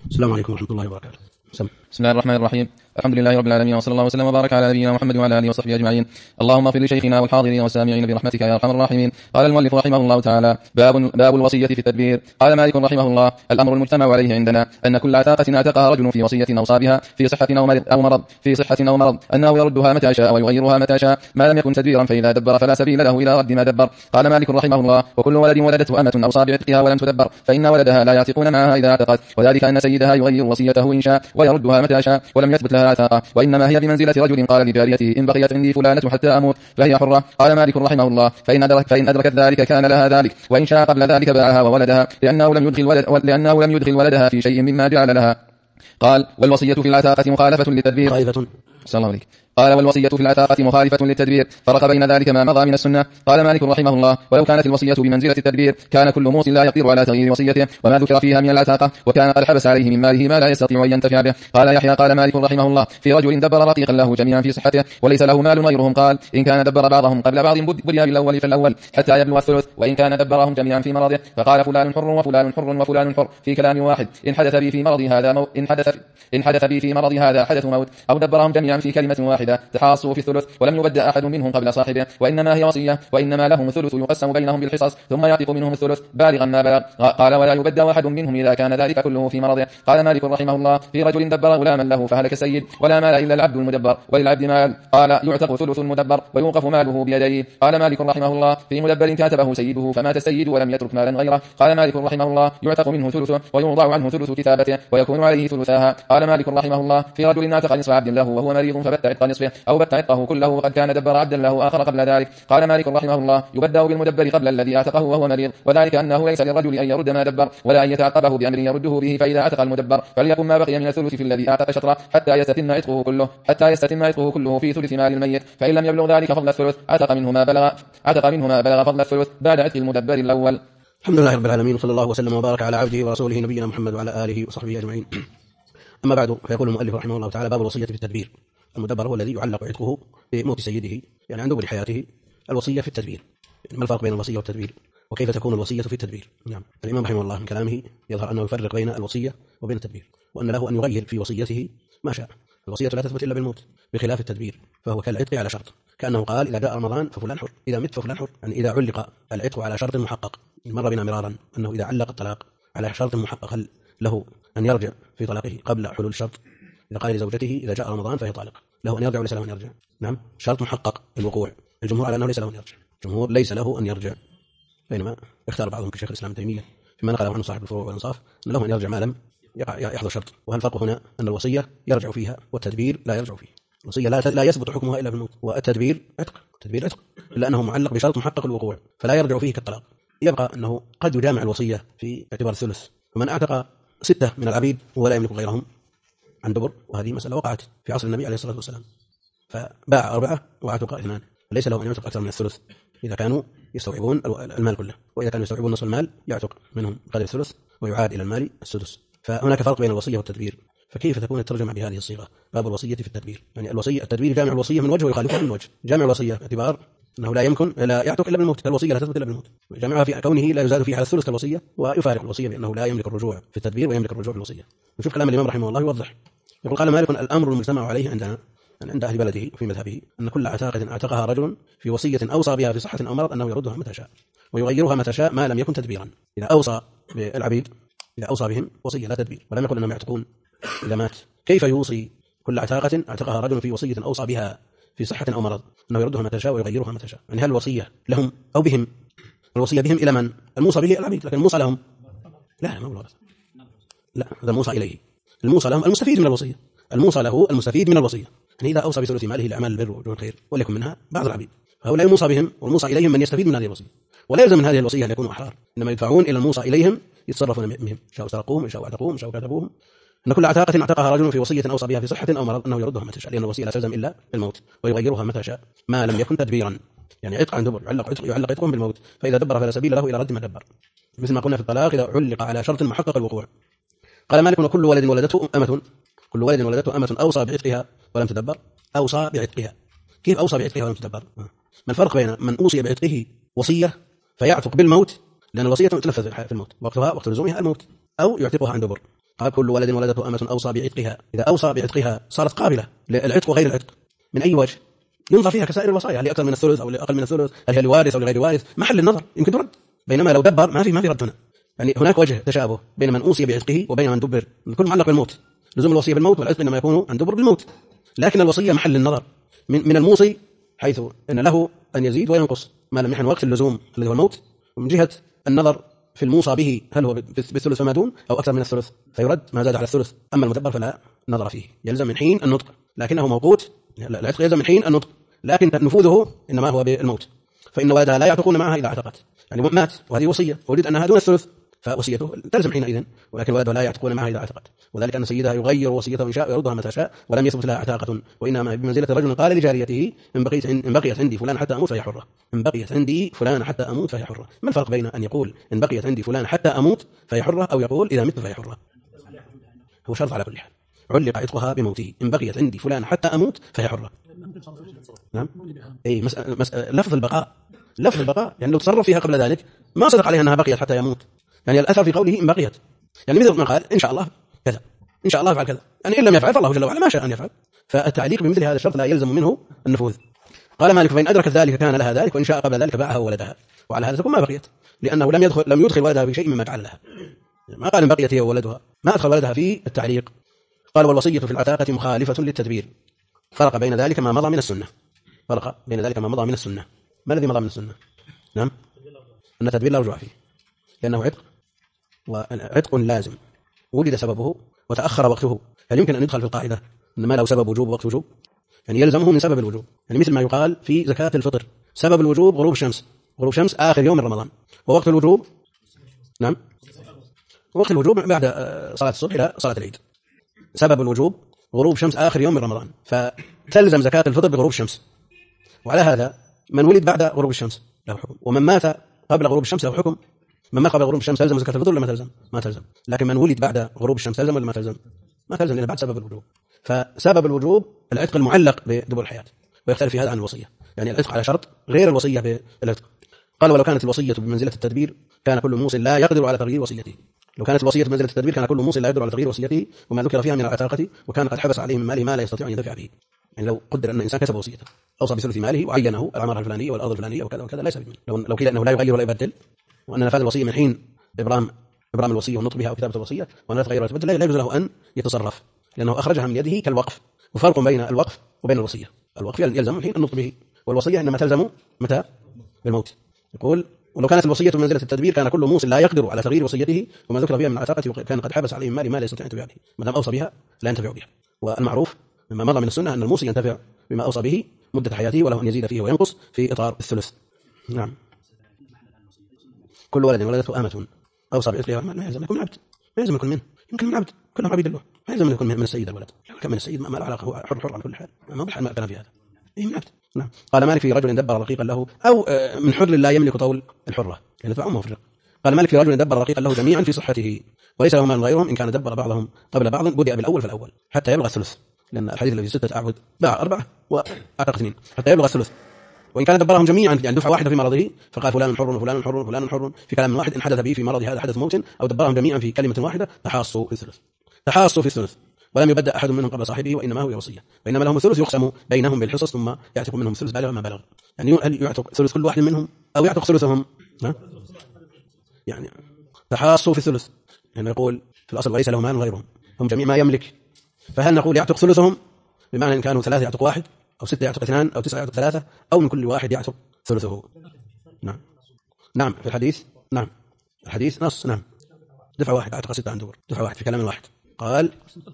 السلام عليكم ورحمة الله وبركاته. بسم الله الرحمن الرحيم. الحمد لله رب العالمين، وصلى الله وسلم وبارك على نبينا محمد وعلى اله وصحبه اجمعين. اللهم اغفر لشيخنا والحاضرين والسامعين برحمتك يا ارحم الراحمين. قال المؤلف رحمه الله تعالى: باب الوصية في التدبير. قال مالك رحمه الله: الامر المجتمع عليه عندنا ان كل عتاقة اعتقها رجل في وصية اوصى بها في صحة او مرض انه يردها متى شاء ويغيرها متى شاء ما لم يكن تدبيرا، فاذا دبر فلا سبيل له الى رد ما دبر. قال مالك رحمه الله: وكل ولد ولدته امة اوصى بعتقها ولم تدبر فان ولدها لا يعتقون معها اذا اعتقت، وذلك ان سيدها يغير وصيته ان شاء ويردها متى شاء ولم يثبت لها عتاقة، وانما هي بمنزلة رجل قال لجاريته: إن بقيت عندي فلانة حتى أموت فهي حرة. قال مالك رحمه الله: فإن أدركت ذلك كان لها ذلك، وإن شاء قبل ذلك باعها وولدها، لأنه لم يدخل ولدها في شيء مما جعل لها. قال: والوصية في العتاقة مخالفة للتدبير. صلى الله عليه. قال: والوصية في العتاقة مخالفة للتدبير، فرق بين ذلك ما مضى من السنة. قال مالك رحمه الله: ولو كانت الوصية بمنزلة التدبير كان كل موص لا يقدر على تغيير وصيته وما ذكر فيها من العتاقة، وكان قد حبس عليه من ماله ما لا يستطيع أن ينتفع به. قال يحيى: قال مالك رحمه الله: في رجل دبر رقيقا له جميعا في صحته وليس له مال غيرهم، قال: إن كان دبر بعضهم قبل بعض برئ بالأول فالأول حتى يبلغ الثلث، وإن كان دبرهم جميعا في مرضه فقال: فلان حر وفلان حر وفلان حر في كلام واحد، إن حدث بي في مرض هذا حدث موت، أو دبرهم جميعا في كلمة واحدة تحاصوا في الثلث ولم يبدأ أحد منهم قبل صاحبه، وإنما هي وصية، وإنما لهم الثلث يقسم بينهم بالحصص ثم يعتق منهم الثلث بالغا ما بلغ. قال: ولا يبدأ أحد منهم إذا كان ذلك كله في مرضه. قال مالك رحمه الله: في رجل دبر غلاما له فهلك السيد ولا مال إلا العبد المدبر وللعبد مال، قال: يعتق ثلث المدبر ويوقف ماله بيديه. قال مالك رحمه الله: في مدبر كاتبه سيده فمات السيد ولم يترك مالا غيره. قال مالك رحمه الله: يعتق منه ثلثه ويوضع عنه ثلث كتابته ويكون عليه ثلثاها. قال مالك رحمه الله: في رجل اعتق نصف عبد له وهو مريض فبت عتق نصفه أو بت عتقه كله وقد كان دبر عبدا له آخر قبل ذلك. قال مالك رحمه الله: يبدأ بالمدبر قبل الذي اعتقه وهو مريض، وذلك أنه ليس للرجل أن يرد ما دبر ولا أن يتعقبه بأمر يرده به، فإذا اعتق المدبر فليكن ما بقي من الثلث في الذي اعتق شطرا حتى يستتم عتقه كله في ثلث مال الميت، فإن لم يبلغ ذلك فضل الثلث عتق منه ما بلغ فضل الثلث بعد عتق المدبر الأول. الحمد لله رب العالمين، وصلى الله وسلم وبارك على عبده ورسوله نبينا محمد وعلى آله وصحبه أجمعين. أما بعد، فيقول المؤلف رحمه الله تعالى: باب الوصية في التدبير. المدبر هو الذي يعلق عتقه بموت سيده، يعني عند دبر حياته. الوصية في التدبير، ما الفرق بين الوصية والتدبير؟ وكيف تكون الوصية في التدبير؟ نعم، الإمام رحمه الله من كلامه يظهر أنه يفرق بين الوصية وبين التدبير، وأن له أن يغير في وصيته ما شاء. الوصية لا تثبت إلا بالموت، بخلاف التدبير فهو كالعتق على شرط، كأنه قال: إذا جاء رمضان ففلان حر، إذا مت ففلان حر، يعني إذا علق العتق على شرط محقق. مر بنا مرارا أنه إذا علق الطلاق على شرط محقق، هل له أن يرجع في طلاقه قبل حلول الشرط؟ إذا قال لزوجته: إذا جاء رمضان فهي طالق، له أن يرجع وليس له أن يرجع؟ نعم، شرط محقق الوقوع. الجمهور على أنه ليس له أن يرجع، الجمهور ليس له أن يرجع، بينما اختار بعضهم كشيخ الإسلام ابن تيمية فيما نقله عنه صاحب الفروع والإنصاف أن له أن يرجع ما لم يحضر شرط. وهل الفرق هنا أن الوصية يرجع فيها والتدبير لا يرجع فيه؟ الوصية لا يثبت حكمها إلا بالموت، والتدبير عتق، إلا أنه معلق بشرط محقق الوقوع فلا يرجع فيه كالطلاق. يبقى أنه قد يجامع الوصية في اعتبار الثلث، فمن اعتق 6 من العبيد وهو لا يملك غيرهم عن دبر، وهذه مسألة وقعت في عصر النبي عليه الصلاة والسلام، فباع 4 واعتق 2، ليس له أن يعتق أكثر من الثلث إذا كانوا يستوعبون المال كله، وإذا كانوا يستوعبون نصف المال يعتق منهم قدر الثلث ويعاد إلى المال السدس. فهناك فرق بين الوصية والتدبير. فكيف تكون الترجمة بهذه الصيغة؟ باب الوصية في التدبير، يعني التدبير جامع الوصية من وجه ويخالفها من وجه. جامع الوصية باعتبار أنه لا يعتق إلا بالموت، الوصية لا تثبت إلا بالموت، جامعها في كونه لا يزاد فيها على الثلث كالوصية، ويفارق الوصية بأنه لا يملك الرجوع في التدبير ويملك الرجوع في الوصية. نشوف كلام الإمام رحمه الله يوضح. يقول: قال مالك: الأمر المجتمع عليه عندنا، عند أهل بلده وفي مذهبه، أن كل عتاقة اعتقها رجل في وصية أوصى بها في صحة أو مرض أنه يردها متى شاء ويغيرها متى شاء ما لم يكن تدبيرا. إذا أوصى بالعبيد، إذا أوصى بهم وصية لا تدبير ولم يقل أنهم يعتقون إذا مات، كيف يوصي كل عتاقة اعتقها رجل في وصية أوصى بها في صحة أو مرض أنه يردها متى شاء ويغيرها متى شاء؟ يعني هل الوصية لهم أو بهم؟ الوصية بهم إلى من؟ الموصى به العبيد، لكن الموصى لهم لا، ما هو الورثة، لا، هذا الموصى إليه. الموصى لهم المستفيد من الوصية، الموصى له المستفيد من الوصية، يعني إذا أوصى بثلث ماله لأعمال البر وجوه الخير وليكن منها بعض العبيد، فهؤلاء الموصى بهم والموصى إليهم من يستفيد من هذه الوصية، ولا يلزم من هذه الوصية أن يكونوا أحرار، إنما يدفعون إلى الموصى إليهم يتصرفون بهم، شاءوا سرقوهم، شاءوا اعتقوهم، شاءوا كتبوهم. أن كل عتاقة اعتقها رجل في وصية أوصى بها في صحة أو مرض أنه يردها متى شاء، لأن الوصية لا تلزم إلا بالموت، ويغيرها متى شاء ما لم يكن تدبيرا، يعني عتق عن دبر، يعلق عتقهم بالموت، فإذا دبر فلا سبيل له إلى رد ما دبر، مثل ما قلنا في الطلاق إذا علق على شرط محقق الوقوع. قال مالك: وكل ولد ولدته أمة أوصى بعتقها ولم تدبر. أوصى بعتقها، كيف أوصى بعتقها ولم تدبر؟ ما الفرق بين من أوصي بعتقه وصية فيعتق بالموت، لأن الوصية تنفذ في الموت، وقتها وقت لزومها الموت، أو يعتقها عن دبر، قال كل ولد ولدته أمة أوصى بعتقها. إذا أوصى بعتقها صارت قابلة للعتق وغير العتق من أي وجه، ينظر فيها كسائر الوصايا، هل أكثر من الثلث أو أقل من الثلث، هل هي لوارث أو لغير وارث، محل النظر يمكن ترد. بينما لو دبر ما في رد هنا. يعني هناك وجه تشابه بين من أوصي بعتقه وبين من دبر، الكل معلق بالموت، لزوم الوصية بالموت، والعتق إنما يكون عن دبر بالموت. لكن الوصية محل النظر من الموصي، حيث أن له أن يزيد وينقص ما لم يحن وقت اللزوم الذي هو الموت، ومن جهة النظر في الموصى به هل هو بالثلث فما دون أو أكثر من الثلث، فيرد ما زاد على الثلث. أما المدبر فلا نظر فيه، يلزم من حين النطق، لكنه موقوت، العتق يلزم من حين النطق، لكن نفوذه إنما هو بالموت. فإن ولدها لا يعتقون معها إذا اعتقت، يعني مات وهذه وصية وولد أنها دون الثلث، فوصيته تلزم حينئذ، ولكن ولدها لا يعتقون معها إذا اعتقت. وذلك أن سيدها يغير وصيته إن شاء ويردها متى شاء، ولم يثبت لها عتاقة، وإنما بمنزلة رجل قال لجاريته إن بقيت عندي فلان حتى أموت فهي حرة. إن بقيت عندي فلان حتى أموت فهي حرة. ما الفرق بين أن يقول إن بقيت عندي فلان حتى أموت فهي حرة، أو يقول إذا مت فهي حرة؟ هو شرط على كل حال، علق عتقها بموته. إن بقيت عندي فلان حتى أموت فهي حرة. نعم. أي لفظ البقاء يعني لو تصرف فيها قبل ذلك ما صدق عليها أنها بقيت حتى يموت. يعني الأثر في قوله إن بقيت، يعني مثل ما قال إن شاء الله كذا، إن شاء الله يفعل كذا، يعني إن لم يفعل فالله جل وعلا ما شاء أن يفعل. فالتعليق بمثل هذا الشرط لا يلزم منه النفوذ. قال مالك فإن أدركت ذلك كان لها ذلك، وإن شاء قبل ذلك باعها وولدها، وعلى هذا تكون ما بقيت، لأنه لم يدخل ولدها في شيء مما جعل لها. ما قال إن بقيت هي وولدها، ما أدخل ولدها في التعليق. قال والوصية في العتاقة مخالفة للتدبير، فرق بين ذلك ما مضى من السنة. ما الذي مضى من السنة؟ نعم، أن التدبير لا رجوع فيه، لأنه عتق، وعتق لازم وجد سببه وتأخر وقته. هل يمكن أن يدخل في القاعدة أن ما له سبب وجوب وقت وجوب؟ يعني يلزمه من سبب الوجوب، يعني مثل ما يقال في زكاة الفطر سبب الوجوب غروب الشمس آخر يوم من رمضان، ووقت الوجوب نعم وقت الوجوب بعد صلاة الصبح إلى صلاة العيد. سبب الوجوب غروب شمس آخر يوم من رمضان، فتلزم زكاة الفطر بغروب الشمس. وعلى هذا من ولد بعد غروب الشمس له حكم، ومن مات قبل غروب الشمس له حكم. من مات قبل غروب الشمس تلزم زكاة الفطر ولا ما تلزم؟ لكن من ولد بعد غروب الشمس تلزم ولا ما تلزم؟ ما تلزم، لأن بعد سبب الوجوب. فسبب الوجوب العتق المعلق بدبر الحياة، ويختلف في هذا عن الوصية، يعني العتق على شرط غير الوصية بالعتق. قال ولو كانت الوصية بمنزلة التدبير كان كل موص لا يقدر على تغيير وصيته. لو كانت الوصية بمنزلة التدبير كان كل موص لا يقدر على تغيير وصيته وما ذكر فيها من العتاقة، وكان قد حبس عليه من ماله ما لا يستطيع أن يدفع به. يعني لو قدر أن الإنسان كتب وصيته أوصى بثلث ماله وعينه العمارة الفلانية والأرض الفلانية وكذا وكذا، ليس بمن. لو قيل أنه لا يغير ولا يبدل، وأن نفاذ الوصية من حين إبرام الوصية والنطق بها وكتابة الوصية، وأن لا تغير ولا تبدل، لا يجوز له أن يتصرف، لأنه أخرجها من يده كالوقف. وفرق بين الوقف وبين الوصية، الوقف يلزم من حين النطق به، والوصية إنما تلزم متى؟ بالموت. يقول ولو كانت الوصية منزلة التدبير كان كل موص لا يقدر على تغيير وصيته وما ذكر فيها من العتاقة، وكان قد حبس عليه من ماله ما لا يستطيع أن ينتفع به. ما دام أوصى بها لا ينتفع بها. والمعروف مما مضى من السنة أن الموصي ينتفع بما أوصى به مدة حياته، وله أن يزيد فيه وينقص في إطار الثلث. نعم. كل ولد ولدته أمة أوصى بعتقها ما يلزم يكون عبد، ما يلزم يكون منه، يمكن من عبد، كلهم عبيد الله، ما يلزم يكون من السيد الولد، كم من السيد ما له علاقة، هو حر على كل حال، ما بالحال ما كان في هذا. إيه من عبد. نعم. قال مالك في رجل دبر رقيقا له، أو من حر لا يملك طول الحرة، يعني تبع أمه في الرق. قال مالك في رجل دبر رقيقا له جميعا في صحته وليس له مال غيرهم، إن كان دبر بعضهم قبل بعض بدأ بالأول فالأول حتى يبلغ الثلث، لأن الحديث الذي 6 أعبد باع 4 وأعتق 2 حتى يبلغ الثلث. وإن كان دبرهم جميعا يعني دفعة واحدة في مرضه، فقال فلان حر وفلان حر وفلان حر في كلام واحد، إن حدث به في مرض هذا حدث موت، أو دبرهم جميعا في كلمة واحدة تحاصوا في الثلث، ولم يبدأ أحد منهم قبل صاحبه، وإنما هو وصية، وإنما لهم الثلث يقسم بينهم بالحصص، ثم يعتق منهم الثلث بالغ ما بلغ. يعني هل يعتق ثلث كل واحد منهم أو يعتق ثلثهم؟ يعني تحاصوا في الثلث، يعني يقول في الأصل وليس له مال غيرهم، هم جميع ما يملك، فهل نقول يعتق ثلثهم بمعنى إن كانوا 3 يعتق 1 أو 6 يعتق 2 أو 9 يعتق 3، أو من كل واحد يعتق ثلثه؟ نعم في الحديث، نعم الحديث نص، نعم دفع واحد اعتق 6 عن دبر، دفع واحد في كلام واحد. قال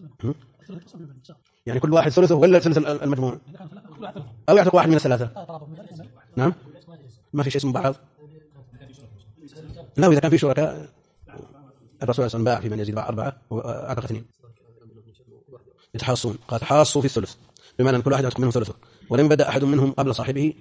يعني كل واحد ثلثه ولا ثلث المجموع، أو يعتق واحد من الثلاثة. نعم ما في شيء اسمه بعض، لا إذا كان في شركاء. الرسول صلى الله عليه وسلم باع في من يزيد باع 4 وأعتق 2 يتحاصون. قال تحاصوا في الثلث بمعنى أن كل واحد يعتق منهم ثلثه، ولم يبدأ أحد منهم قبل صاحبه،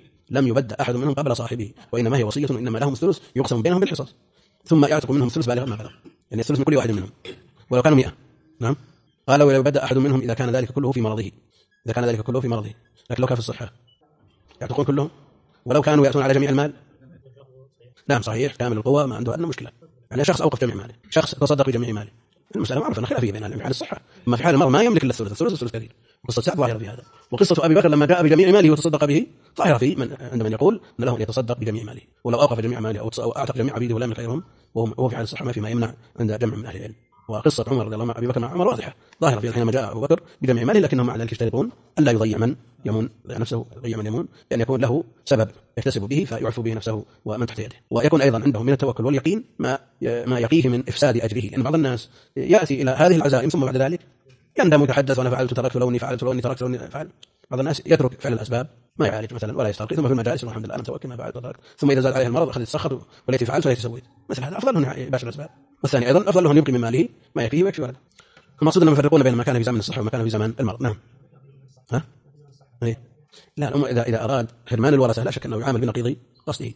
وإنما هي وصية، وإنما لهم الثلث يقسم بينهم بالحصص، ثم يعتق منهم الثلث بالغ ما بلغ، يعني الثلث من كل واحد منهم ولو كانوا 100. نعم. قال ولو بدأ أحد منهم إذا كان ذلك كله في مرضه، لكن لو كان في الصحة يعتقون كلهم، ولو كانوا يأتون على جميع المال. نعم صحيح كامل القوة ما عنده أدنى مشكلة، يعني شخص أوقف جميع ماله، شخص تصدق بجميع ماله، المسألة معروفة خلافية بين في حال الصحة، أما في حال المرض ما يملك إلا الثلث كثير. قصة سعد ظاهرة في هذا، وقصة أبي بكر لما جاء بجميع ماله وتصدق به ظاهرة في عند من يقول أن له أن يتصدق بجميع ماله، ولو أوقف جميع ماله أو أعتق جميع عبيده ولا من خيرهم وهو في حال الصحة ما فيما يمنع عند جمع من أهل العلم. وقصة عمر رضي الله عنه أبي بكر مع عمر واضحة ظاهرة في حينما جاء أبو بكر بجميع ماله، لكنهم مع ذلك يشترطون أن لا يضيع من يمون نفسه، يضيع من يمون، لأن يكون له سبب يكتسب به فيعفو به نفسه ومن تحت يده، ويكون أيضا عندهم من التوكل واليقين ما يقيه من إفساد أجره. لأن بعض الناس يأتي إلى هذه العزائم ثم بعد ذلك يندم ويتحدث وأنا فعلت تركت لوني فعلت لوني تركت لوني فعل. بعض الناس يترك فعل الأسباب ما يعالج مثلا ولا يسترقي، ثم في المجالس الحمد لله أنا توكل ما فعلت وتركت، ثم إذا زاد عليه المرض أخذ يتسخط وليت فعلت وليت سويت، مثل هذا أفضل له يباشر الأسباب. والثاني أيضا أفضل له يبقي من ماله ما يكفيه ويكفي ولده. المقصود أنهم يفرقون بين ما كان في زمن الصحة وما كان في زمن المرض. نعم. ها؟ إيه؟ لا الأمة إذا أراد حرمان الورثة لا شك أنه يعامل بنقيض قصده.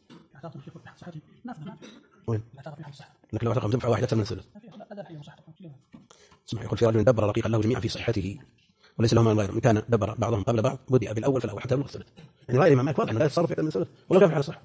وين؟ لكن لو اعتقهم تنفع واحدة أكثر من الثلث. اسمع، يقول في رجل دبر رقيقا له جميعا في صحته وليس له مال غيره، إن كان دبر بعضهم قبل بعض بدأ بالأول فالأول حتى يبلغ الثلث. يعني رأي الإمام مالك واضح أنه لا يتصرف أكثر من الثلث ولا كان في حال الصحة.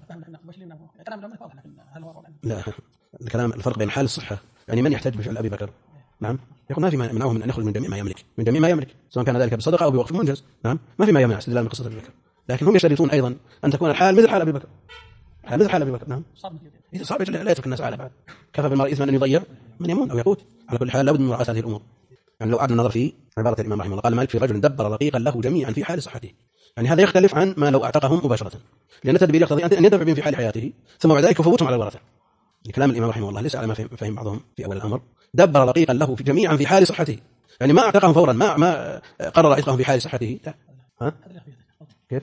لا الكلام الفرق بين حال الصحة، يعني من يحتاج بفعل أبي بكر نعم يقول ما في ما يمنعه من أن يخرج من جميع ما يملك، من جميع ما يملك سواء كان ذلك بالصدقة أو بوقف منجز. نعم ما في ما يمنع استدلال من قصة أبي بكر، لكن هم يشترطون أيضا أن تكون الحال مثل حال أبي بكر، حال مثل حال أبي بكر. نعم صعب لا يترك الناس على بعد، كفى بالمرء إثما أن يضيع من يمون أو يقوت. على كل حال لابد من مراعاة هذه الأمور. يعني لو أعدنا النظر في عبارة الإمام رحمه الله قال مالك في رجل دبر رقيقا له جميعا في حال صحته، يعني هذا يختلف عن ما لو أعتقهم مباشرة، لأن التدبير يقتضي أن يدفع بهم في حال حياته ثم بعد ذلك يفوتهم على الورثة. كلام الإمام رحمه الله ليس على ما فهم بعضهم في أول الأمر. دبر رقيقا له في جميعا في حال صحته، يعني ما أعتقهم فورا، ما قرر عتقهم في حال صحته. ها؟ كيف؟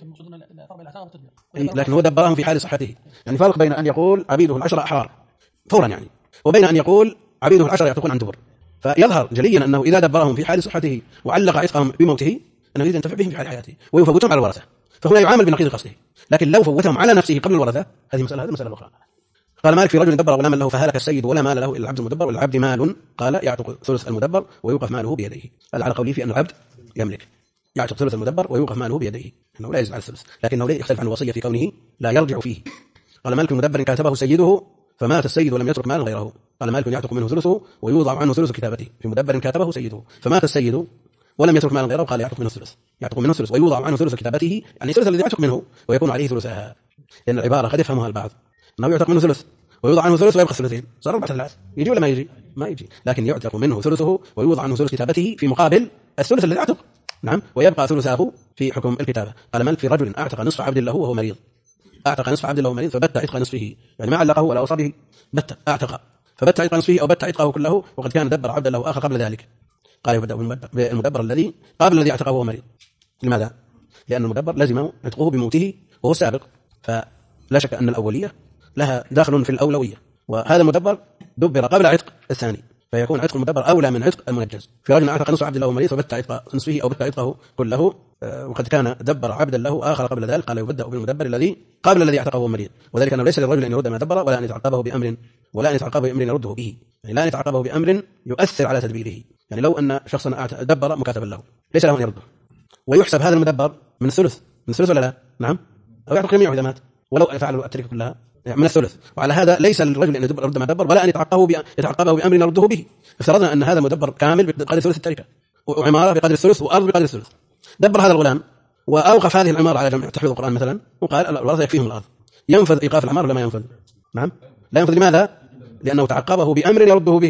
لكن هو دبرهم في حال صحته، يعني فرق بين أن يقول عبيده العشرة أحرار فورا يعني، وبين أن يقول عبيده العشرة يعتقون عن دبر. فيظهر جليا أنه إذا دبرهم في حال صحته وعلق عتقهم بموته أنه يريد أن ينتفع بهم في حال حياته ويفوتهم على الورثة، فهنا يعامل بنقيض قصده. لكن لو فوتهم على نفسه قبل الورثة هذه مسألة أخرى. قال مالك في رجل دبر غلاما له فهلك السيد ولا مال له إلا العبد المدبر، والعبد مال قال يعتق ثلث المدبر ويوقف ماله بيده. على قوله في أن العبد يملك يعتق ثلث المدبر ويوقف ماله بيده، أنه لا يزيد على الثلث، لكنه لا يختلف عن الوصية في كونه لا يرجع فيه. قال مالك المدبر كاتبه سيده فمات السيد ولم يترك مالا غيره، قال مالك يعتق منه ثلثه ويوضع عنه ثلث كتابته. في مدبر كاتبه سيده فمات السيد ولم يترك مالا غيره قال يعتق منه الثلث ويوضع عنه ثلث كتابته، يعني الثلث الذي يعتق منه ويكون عليه ثلثها، لأن العبارة قد يفهمها البعض أنه يعتق منه ثلث ويوضع عنه ثلث ويبقى ثلثين، صار 4 ثلاث، يجي ولا ما يجي؟ ما يجي. لكن يعتق منه ثلثه ويوضع عنه ثلث كتابته في مقابل الثلث الذي يعتق، نعم، ويبقى ثلثه في حكم الكتابة. قال مالك في رجل أعتق نصف عبد له وهو مريض، أعتق نصف عبد له مريض فبت عتق نصفه، يعني ما علقه ولا أوصى به، بت أعتق فبت عتق نصفه أو بت عتقه كله وقد كان دبر عبد له آخر قبل ذلك. قال يبدأ بالمدبر الذي قبل الذي اعتقه وهو مريض. لماذا؟ لأن المدبر لزم عتقه بموته وهو سابق، فلا شك أن الأولية لها داخل في الأولوية، وهذا المدبر دبر قبل عتق الثاني، فيكون عتق المدبر أولى من عتق المنجز. في رجل أعتق نصف عبد له مريض فبت عتق نصفه أو بت عتقه كله وقد كان دبر عبدا له آخر قبل ذلك، قال يبدأ بالمدبر الذي قبل الذي اعتقه وهو مريض، وذلك أنه ليس للرجل أن يرد ما دبر ولا أن يتعقبه بأمر يرده به، يعني لا يتعقبه بأمر يؤثر على تدبيره. يعني لو أن شخصا دبر مكاتبا له ليس له أن يرده، ويحسب هذا المدبر من الثلث ولا لا؟ نعم، أو يعتق جميعه إذا مات ولو فعلوا التركة كلها من الثلث. وعلى هذا ليس للرجل أن يرد ما دبر ولا أن يتعقبه بأمر يرده به. افترضنا أن هذا مدبر كامل بقدر ثلث التركة وعمارة بقدر الثلث وأرض بقدر الثلث، دبر هذا الغلام وأوقف هذه العمارة على جمع تحفيظ القرآن مثلا وقال الورثة يكفيهم الأرض، ينفذ إيقاف العمارة ولا ما ينفذ؟ نعم لا ينفذ. لماذا؟ لأنه تعقبه بأمر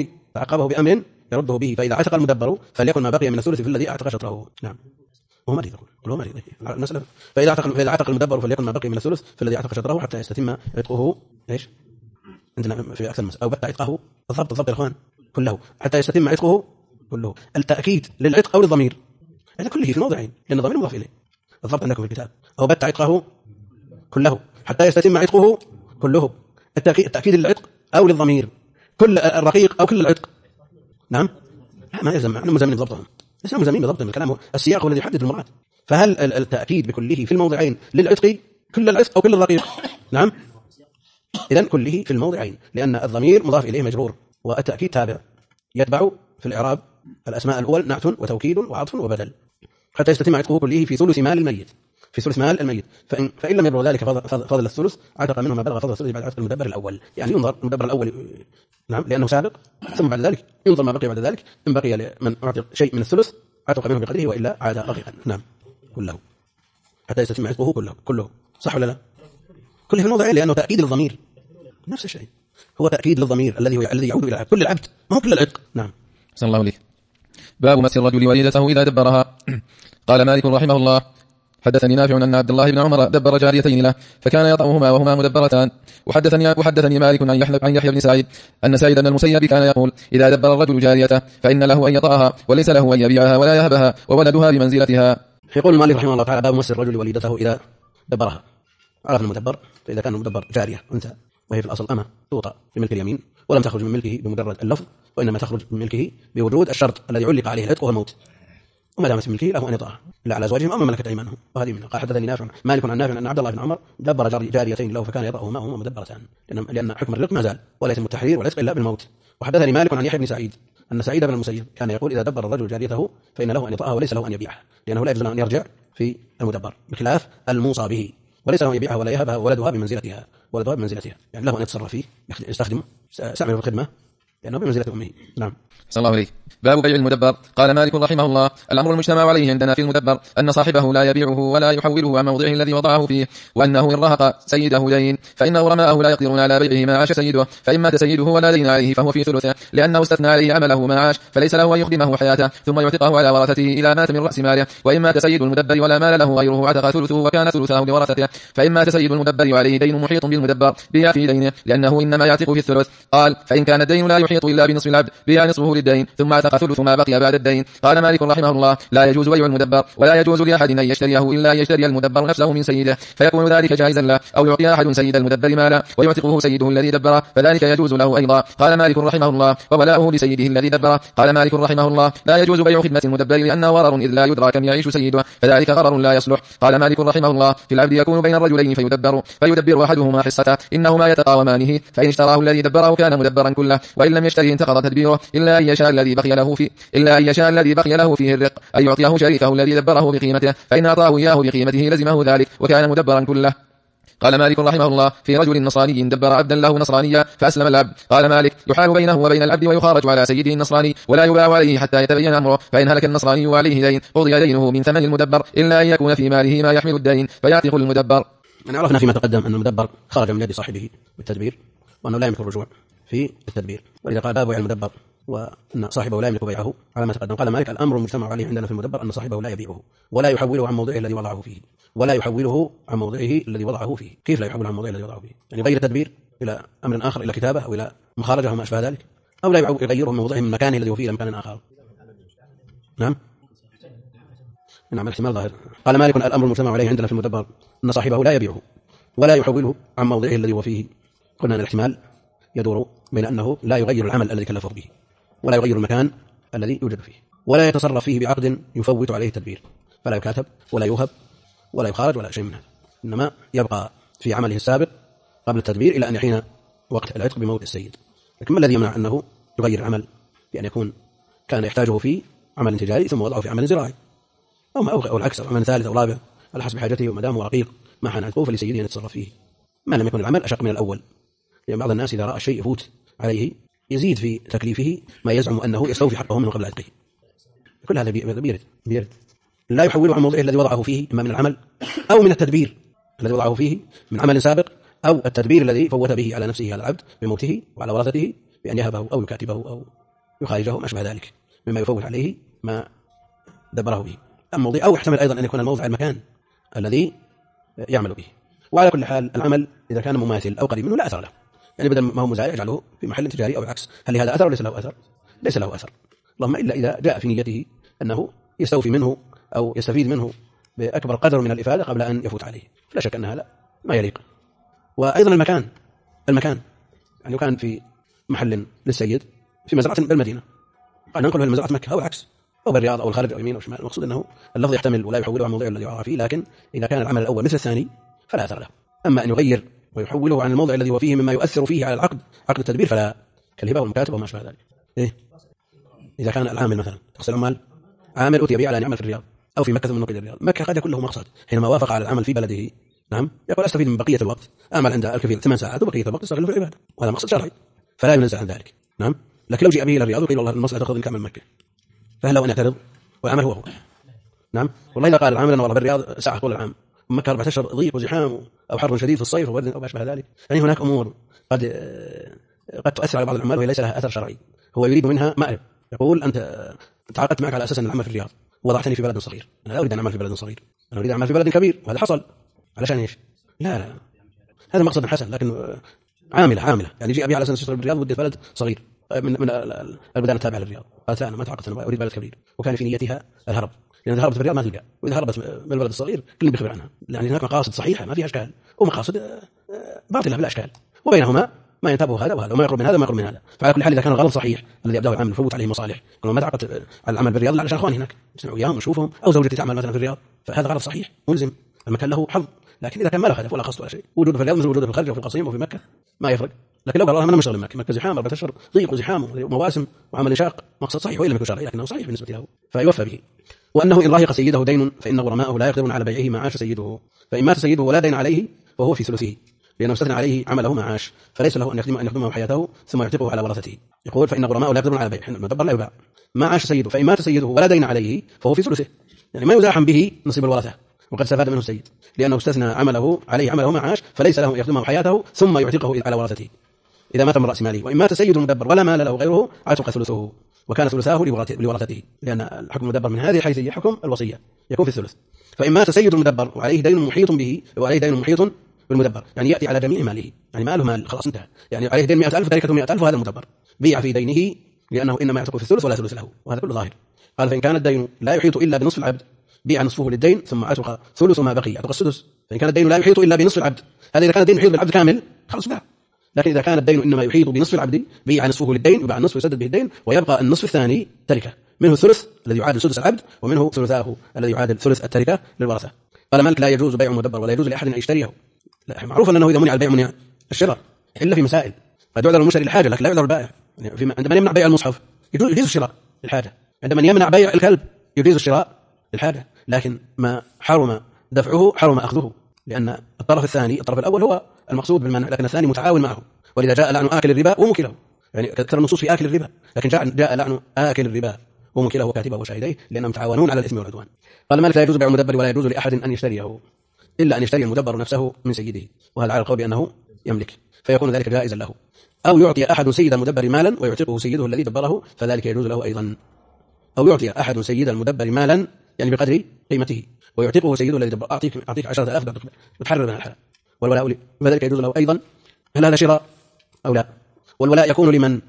يرده به، فإذا عتق المدبر فليكن ما بقي من الثلث في الذي اعتق شطره. نعم هو مريض، هو مريض المسألة. فإذا عتق المدبر فليكن ما بقي من الثلث في الذي اعتق شطره حتى يستتم عتقه. ايش عندنا في أكثر مسألة؟ أو بت عتقه، الضبط يا إخوان كله، حتى يستتم عتقه كله. التأكيد للعتق أو للضمير؟ هذا كله في موضعين لأن الضمير مضاف إليه. الضبط عندكم في الكتاب أو بت عتقه كله حتى يستتم عتقه كله. التأكيد للعتق أو للضمير؟ كل الرقيق أو كل العتق؟ نعم ما يلزم، نحن ملزمين بضبطهم، ليس ملزمين بضبطهم، الكلام السياق الذي يحدد المراد. فهل التأكيد بكله في الموضعين للعتق كل العتق أو كل الرقيق؟ نعم إذن كله في الموضعين، لأن الضمير مضاف إليه مجرور والتأكيد تابع، يتبع في الإعراب الأسماء الأول نعت وتوكيد وعطف وبدل، حتى يستتم عتقه كله في ثلث مال الميت. في ثلث مال الميت، فإن لم يبلغ ذلك فضل الثلث عتق منه ما بلغ فضل الثلث بعد عتق المدبر الأول. يعني ينظر المدبر الأول نعم لأنه سابق، ثم بعد ذلك ينظر ما بقي بعد ذلك، إن بقي لمن أعطي شيء من الثلث عتق منه بقدره، وإلا عاد رقيقا نعم كله حتى يستتم عتقه كله. صح ولا لا؟ كله في الموضعين، لأنه تأكيد للضمير نفس الشيء، هو تأكيد للضمير الذي يعود إلى كل العبد، ما هو كل العتق. نعم. أحسن الله إليك. باب مس الرجل وليدته إذا دبرها. قال مالك رحمه الله: حدثني نافع أن عبد الله بن عمر دبر جاريتين له فكان يطأهما وهما مدبرتان. وحدثني مالك عن يحيى بن سعيد أن سعيد بن المسيب كان يقول: إذا دبر الرجل جاريته فإن له أن يطأها وليس له أن يبيعها ولا يهبها وولدها بمنزلتها. يقول مالك رحمه الله تعالى: باب مس الرجل وليدته إذا دبرها. عرف المدبر، فإذا كان المدبر جارية أنثى وهي في الأصل أمة توطأ في ملك اليمين، ولم تخرج من ملكه بمجرد اللفظ، وإنما تخرج من ملكه بوجود الشرط الذي علق عليه العتق والموت، وما دامت في ملكه له أن يطأها إلا على أزواجهم أو ملكت أيمانهم. وهذه منها. قال: حدثني نافع مالك عن نافع أن عبد الله بن عمر دبر جاريتين له فكان يطأهما وهما مدبرتان، لأن حكم الرق ما زال، ولا يتم التحرير والعتق إلا بالموت. وحدثني مالك عن يحيى بن سعيد أن سعيد بن المسيب كان يقول: إذا دبر الرجل جاريته فإن له أن يطأها وليس له أن يبيعها، لأنه لا يجوز له أن يرجع في المدبر، بخلاف الموصى به، وليس له أن يبيعها ولا يهبها ولدها بمنزلتها، يعني له أن يتصرف فيه، يستخدمه، يستعمله في الخدمة، لأنه بمنزلة أمه. نعم. صلى الله عليه. باب بيع المدبر. قال مالك رحمه الله: الأمر المجتمع عليه عندنا في المدبر أن صاحبه لا يبيعه ولا يحوله عن موضعه الذي وضعه فيه، وأنه إن رهق سيده دين فإن غرماءه لا يقدرون على بيعه ما عاش سيده، فإن مات سيده ولا دين عليه فهو في ثلثه، لأنه استثنى عليه عمله ما عاش، فليس له أن يخدمه حياته ثم يعتقه على ورثته إلى مات من رأس ماله. وإن مات سيد المدبر ولا مال له غيره عتق ثلثه وكان ثلثه لورثته. فإن مات سيد المدبر وعليه دين محيط بالمدبر بيع في دينه، لأنه إنما يعتق في الثلث. قال: فإن كان الدين لا يحيط إلا بنصف العبد بيع نصفه للدين ثم اعتق ثلث ما بقي بعد الدين. قال مالك رحمه الله: لا يجوز بيع المدبر، ولا يجوز لأحد أن يشتريه إلا أن يشتري المدبر نفسه من سيده، فيكون ذلك جائزا له، أو يعطي أحد سيد المدبر مالا ويعتقه سيده الذي دبره، فذلك يجوز له أيضا. قال مالك رحمه الله: وولاؤه لسيده الذي دبره. قال مالك رحمه الله: لا يجوز بيع خدمة المدبر لأنه غرر إذ لا يدرى كم يعيش سيده، فذلك غرر لا يصلح. قال مالك رحمه الله: في العبد يكون بين الرجلين فيدبر أحدهما حصته، إنهما يتقاومانه، فإن اشتراه الذي دبره كان مدبرا كله، وإن لم يشتري انتقض تدبيره، إلا أن يشاء الذي بقي له فيه الرق أن يعطيه شريكه الذي دبره بقيمته، فإن أعطاه إياه بقيمته لزمه ذلك وكان مدبرا كله. قال مالك رحمه الله: في رجل نصراني دبر عبدا له نصرانيا فأسلم العبد. قال مالك: يحال بينه وبين العبد ويخارج على سيده النصراني ولا يباع عليه حتى يتبين أمره، فإن هلك النصراني وعليه دين قضي دينه من ثمن المدبر، إلا أن يكون في ماله ما يحمل الدين فيعتق المدبر. عرفنا فيما تقدم أن المدبر خرج من يد صاحبه بالتدبير، وأنه لا يملك الرجوع في التدبير، وإذا قال باب بيع المدبر وأن صاحبه لا يملك بيعه على ما تقدم. قال مالك: الأمر المجتمع عليه عندنا في المدبر أن صاحبه لا يبيعه ولا يحوله عن موضعه الذي وضعه فيه، كيف لا يحوله عن موضعه الذي وضعه فيه؟ يعني يغير التدبير إلى أمر آخر، إلى كتابة أو إلى مخارجه وما أشبه ذلك، أو لا يغيره من موضعه من مكانه الذي هو فيه إلى مكان آخر. نعم الاحتمال ظاهر. قال مالك: الأمر المجتمع عليه عندنا في المدبر أن صاحبه لا يبيعه ولا يحوله عن موضعه الذي هو فيه. قلنا أن الاحتمال يدور بين أنه لا يغير العمل الذي كلفه به، ولا يغير المكان الذي يوجد فيه، ولا يتصرف فيه بعقد يفوت عليه التدبير، فلا يكاتب ولا يوهب ولا يخارج ولا شيء من هذا، إنما يبقى في عمله السابق قبل التدبير إلى أن يحين وقت العتق بموت السيد. لكن ما الذي يمنع أنه يغير العمل بأن يكون كان يحتاجه في عمل تجاري ثم وضعه في عمل زراعي، أو العكس، أو عمل ثالث أو رابع على حسب حاجته، وما دام رقيق ما حان عتقه فلسيده أن يتصرف فيه، ما لم يكن العمل أشق من الأول. لأن بعض الناس إذا رأى الشيء يفوت عليه يزيد في تكليفه ما يزعم أنه يستوفي حقه منه قبل عتقه. كل هذا بيرد. لا يحوله عن موضعه الذي وضعه فيه، إما من العمل أو من التدبير الذي وضعه فيه من عمل سابق، أو التدبير الذي فوت به على نفسه هذا العبد بموته وعلى ورثته بأن يهبه أو يكاتبه أو يخارجه ما أشبه ذلك مما يفوت عليه ما دبره به الموضع، أو يحتمل أيضا أن يكون الموضع المكان الذي يعمل به. وعلى كل حال العمل إذا كان مماثل أو قريب منه لا أثر له، يعني بدل ما هو مزارع يجعله في محل تجاري أو العكس. هل لهذا أثر وليس له أثر؟ ليس له أثر، اللهم إلا إذا جاء في نيته أنه يستوفي منه أو يستفيد منه بأكبر قدر من الإفادة قبل أن يفوت عليه، فلا شك أن هذا ما يليق. وأيضا المكان يعني كان في محل للسيد في مزرعة بالمدينة، قال ننقله إلى مزرعة مكة أو العكس، أو بالرياض أو الخارج أو يمين أو شمال، المقصود أنه اللفظ يحتمل ولا يحوله عن موضعه الذي وضعه فيه، لكن إذا كان العمل الأول مثل الثاني فلا أثر له. أما أن يغير ويحوله عن الموضع الذي هو فيه مما يؤثر فيه على عقد التدبير فلا، كالهبة والمكاتب وما أشبه ذلك. إذا كان العامل مثلا تقصد العمال، عامل أتي به على أن يعمل في الرياض أو في مكة ثم نقل الرياض. مكة قد يكون له مقصد حينما وافق على العمل في بلده، نعم، يقول أستفيد من بقية الوقت، أعمل عند الكفيل 8 ساعات وبقية الوقت استغل في العبادة، وهذا مقصد شرعي فلا ينزع عن ذلك، نعم. لكن لو جاء به إلى الرياض وقيل والله المصلحة تقتضي أنك تعمل مكة، فهل له أن يعترض والعمل هو نعم. والله إذا قال العمل أنا والله بالرياض ساعة طول العام، ومكة 4 أشهر ضيق وزحام أو حر شديد في الصيف وبرد أو ما أشبه ذلك، يعني هناك أمور قد تؤثر على بعض الأعمال وهي ليس لها أثر شرعي، هو يريد منها مأرب. يقول أنت تعاقدت معك على أساس أن العمل في الرياض، وضعتني في بلد صغير، أنا لا أريد أن أعمل في بلد صغير، أنا أريد أن أعمل في بلد كبير، وهذا حصل علشان إيش؟ لا هذا مقصد حسن، لكن عاملة يعني يجي أبي على أساس الرياض ودي بلد صغير من البلدان التابعة للرياض، قالت لا أنا ما تعاقدت، أنا أريد بلد كبير، وكان في نيتها الهرب، لأن إذا هربت في الرياض ما تلقى، وإذا هربت من البلد الصغير كل بيخبر عنها، يعني هناك مقاصد صحيحة ما فيها أشكال، ومقاصد باطلة بلا أشكال، وبينهما ما ينتبه هذا وهذا، وما يقرب من هذا وما يقرب من هذا. فعلى كل حال إذا كان الغرض صحيح الذي أبدأه العمل الفوت عليه مصالح، قالوا ما تعقدت على العمل بالرياض علشان أخواني هناك يسمعوا وياهم ويشوفهم، أو زوجتي تعمل مثلا في الرياض، فهذا غرض صحيح ملزم، المكان له حظ. لكن إذا كان ما له هدف ولا قصد ولا شيء، وجوده في الرياض مثل وجوده في الخارج وفي القصيم وفي مكة ما يفرق. لكن لو قال والله أنا مشغول مكة زحام 4 أشهر ضيق وزحام ومواسم وعمل شاق، مقصد صحيح وإن لم يكن شرعي لكنه صحيح بالنسبة له فيوفى به. وأنه إن راهق سيده دين فإن غرماءه لا يقدرون على بيعه ما عاش سيده، فإن مات سيده ولا دين عليه فهو في ثلثه، لأنه استثنى عليه عمله ما عاش، فليس له أن يخدمه حياته ثم يعتقه على ورثته. يقول فإن غرماءه لا يقدرون على بيعه، المدبر لا يباع، ما عاش سيده، فإن مات سيده ولا دين عليه فهو في ثلثه، يعني ما يزاحم به نصيب الورثة، وقد استفاد منه السيد لأنه استثنى عمله ما عاش، فليس له أن يخدمه حياته ثم يعتقه على ورثته إذا مات من رأس ماله. وإن مات سيد المدبر ولا مال له غيره عتق ثلثه، وكان ثلثاه لورثته، لأن الحكم المدبر من هذه الحيثية حكم الوصية يكون في الثلث. فإن مات سيد المدبر وعليه دين محيط به وعليه دين محيط بالمدبر، يعني يأتي على جميع ماله، يعني ماله مال خلاص انتهى، يعني عليه دين 100,000 تركته 100,000 وهذا المدبر بيع في دينه لأنه إنما يعتق في الثلث ولا ثلث له، وهذا كله ظاهر. قال فإن كان الدين لا يحيط إلا بنصف العبد بيع نصفه للدين ثم عتق ثلث ما بقي، عتق السدس. فإن كان الدين لا يحيط إلا بنصف العبد، هذا إذا كان الدين يحيط بالعبد كامل خلاص باع. لكن إذا كان الدين إنما يحيط بنصف العبد بيع نصفه للدين، يباع النصف يسدد به الدين، ويبقى النصف الثاني تركة، منه الثلث الذي يعادل سدس العبد، ومنه ثلثاه الذي يعادل ثلث التركة للورثة. قال مالك لا يجوز بيع مدبر ولا يجوز لأحد أن يشتريه. لا معروف أنه إذا منع البيع منع الشراء إلا في مسائل، قد يعذر المشتري للحاجة لكن لا يعذر البائع. يعني عندما يمنع بيع المصحف يجوز الشراء للحاجة، عندما يمنع بيع الكلب يجوز الشراء للحاجة، لكن ما حرم دفعه حرم أخذه، لأن الطرف الثاني الطرف الأول هو المقصود بالمنع، لكن الثاني متعاون معه. ولذا جاء لعن آكل الربا وموكله، يعني كثر النصوص في آكل الربا، لكن جاء لعن آكل الربا وموكله وكاتبه وشاهديه لأنهم متعاونون على الإثم والعدوان. قال مالك لا يجوز بيع المدبر ولا يجوز لأحد أن يشتريه إلا أن يشتري المدبر نفسه من سيده، وهذا على القول بأنه يملك، فيكون ذلك جائزا له. أو يعطي أحد سيد المدبر مالا ويعتقه سيده الذي دبره فذلك يجوز له أيضا. أو يعطي أحد سيد المدبر مالا يعني بقدر قيمته ويعتقه سيده الذي دبره، أعطيك 10,000 وتحرر من الحلال، والولاء فذلك يجوز له أيضا. هل هذا شراء أو لا؟ والولاء يكون لمن؟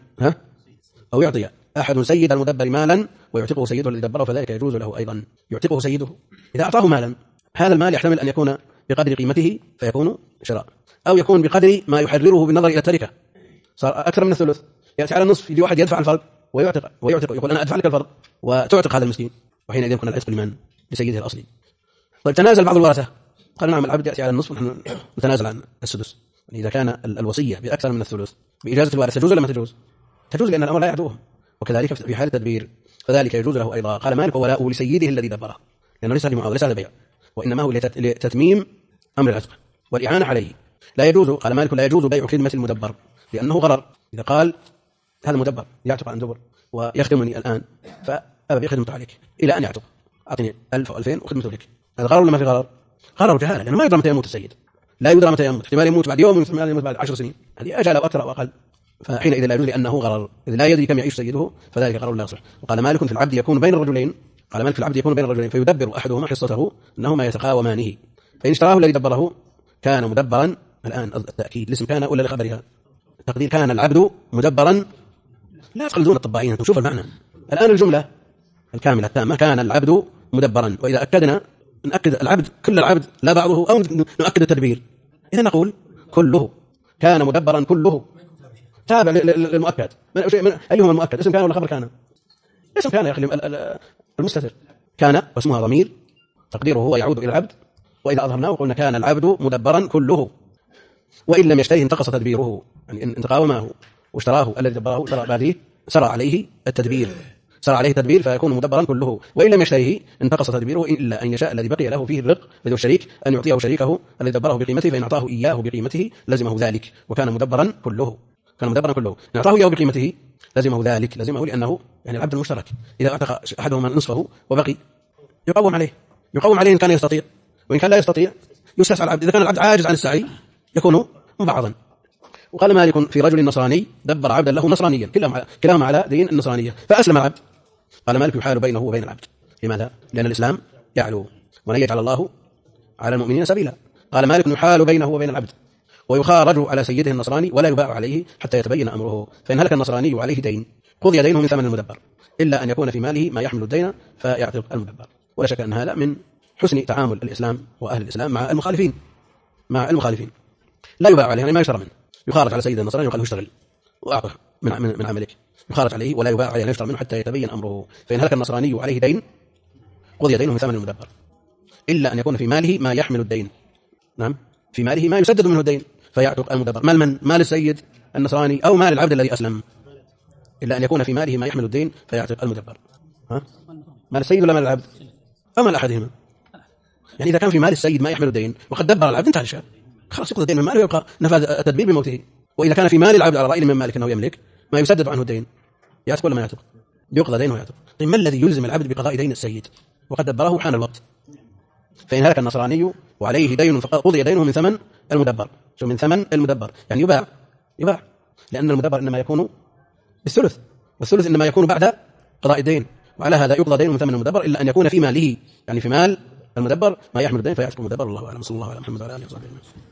أو يعطي أحد سيد المدبر مالا ويعتقه سيده الذي دبره فذلك يجوز له أيضا. يعتقه سيده إذا أعطاه مالا، هذا المال يحتمل أن يكون بقدر قيمته فيكون شراء، أو يكون بقدر ما يحرره بالنظر إلى التركة، صار أكثر من الثلث يأتي على النصف، يجي واحد يدفع الفرق ويعتق يقول أنا أدفع لك الفرق وتعتق هذا المسكين، وحينئذ يكون العتق لمن؟ لسيده الأصلي. طيب تنازل بعض الورثة، قال نعم العبد يأتي على النصف ونحن نتنازل عن السدس. يعني إذا كان الوصية بأكثر من الثلث بإجازة الوارث تجوز ولا ما تجوز؟ تجوز لأن الأمر لا يعدوهم، وكذلك في حال التدبير فذلك يجوز له أيضا. قال مالك ولاؤه لسيده الذي دبره، لأنه ليس لمعاوضة ليس لبيع، وإنما هو لتتميم أمر العتق والإعانة عليه. لا يجوز، قال مالك لا يجوز بيع خدمة المدبر لأنه غرر. إذا قال هذا مدبر يعتق عن دبر ويخدمني الآن فأبى بخدمته عليك إلى أن يعتق، أعطني 1000 أو 2000 وخدمته لك، هذا غرر ولا ما في غرر؟ غرر جهالة، لأنه ما يدرى متى يموت السيد، لا يدرى متى يموت، احتمال يموت بعد يوم واحتمال يموت بعد 10 سنين، هذه أجل أو أكثر أو أقل، فحينئذ لا يجوز لأنه غرر، إذا لا يدري كم يعيش سيده فذلك غرر لا يصح. وقال مالك في العبد يكون بين الرجلين، قال مالك في العبد يكون بين الرجلين فيدبر أحدهما حصته أنهما يتقاومانه، فإن اشتراه الذي دبره كان مدبرا. الآن التأكيد الاسم كان ولا لخبرها؟ التقدير كان العبد مدبرا، لا تقلدون الطباعين شوف المعنى. الآن الجملة الكاملة التامة كان العبد مدبرا، وإذا أكدنا نأكد العبد كل العبد لا بعضه، أو نؤكد التدبير، إذا نقول كله كان مدبرا كله تابع للمؤكد. أيهما المؤكد، اسم كان ولا خبر كان؟ اسم كان يا أخي المستتر كان واسمها ضمير تقديره هو يعود إلى العبد، وإذا أظهرناه قلنا كان العبد مدبرا كله، وإن لم يشتريه انتقص تدبيره، يعني إن تقاومه واشتراه الذي دبره شرع بعده سرى عليه التدبير، سار عليه تدبير فيكون مدبرا كله، وإن لم يشتريه انتقص تدبيره إلا أن يشاء الذي بقي له فيه الرق ذو الشريك أن يعطيه شريكه الذي دبره بقيمته، فإن أعطاه إياه بقيمته لزمه ذلك وكان مدبرا كله. كان مدبرا كله. إن أعطاه إياه بقيمته لزمه ذلك، لزمه لأنه يعني العبد المشترك إذا اعتق أحدهما نصفه وبقي يقوم عليه إن كان يستطيع، وإن كان لا يستطيع يسلس على العبد. إذا كان العبد عاجز عن السعي يكون مبعضا. وقال مالك في رجل نصراني دبر عبدا له نصرانيا، كلاهما على دين النصرانية، فأسلم العبد. قال مالك يحال بينه وبين العبد. لماذا؟ لأن الإسلام يعلو ولن يجعل الله على المؤمنين سبيلا. قال مالك يحال بينه وبين العبد ويخارج على سيده النصراني ولا يباع عليه حتى يتبين أمره، فإن هلك النصراني وعليه دين قضي دينه من ثمن المدبر إلا أن يكون في ماله ما يحمل الدين فيعتق المدبر. ولا شك أن هذا من حسن تعامل الإسلام وأهل الإسلام مع المخالفين. لا يباع عليه، يعني ما يشترى منه، يخارج على سيد النصراني وقال اشتغل وأعطه من عملك، يخارج عليه ولا يباع عليه، لا يشترى منه حتى يتبين أمره. فإن هلك النصراني وعليه دين قضي دينه من ثمن المدبر إلا أن يكون في ماله ما يحمل الدين، نعم، في ماله ما يسدد منه الدين فيعتق المدبر. مال السيد النصراني أو مال العبد الذي أسلم، إلا أن يكون في ماله ما يحمل الدين فيعتق المدبر. مال السيد ولا مال العبد؟ أو مال أحدهما. يعني إذا كان في مال السيد ما يحمل الدين وقد دبر العبد انتهى الشأن، خلاص يقضي الدين من ماله ويبقى نفاذ التدبير بموته. وإذا كان في مال العبد على رأي من مالك أنه يملك ما يسدد عنه الدين، يعتق ولا ما يعتق؟ يقضى دينه ويعتق. طيب ما الذي يلزم العبد بقضاء دين السيد وقد دبره حان الوقت؟ فإن هلك النصراني وعليه دين فقضي دينه من ثمن المدبر. شو من ثمن المدبر؟ يعني يباع لأن المدبر إنما يكون بالثلث، والثلث إنما يكون بعد قضاء الدين، وعلى هذا يقضى دينه من ثمن المدبر إلا أن يكون في ماله، يعني في مال المدبر ما يحمل الدين فيعتق المدبر. الله أعلم. صلى الله على محمد وعلى آله وصحبه.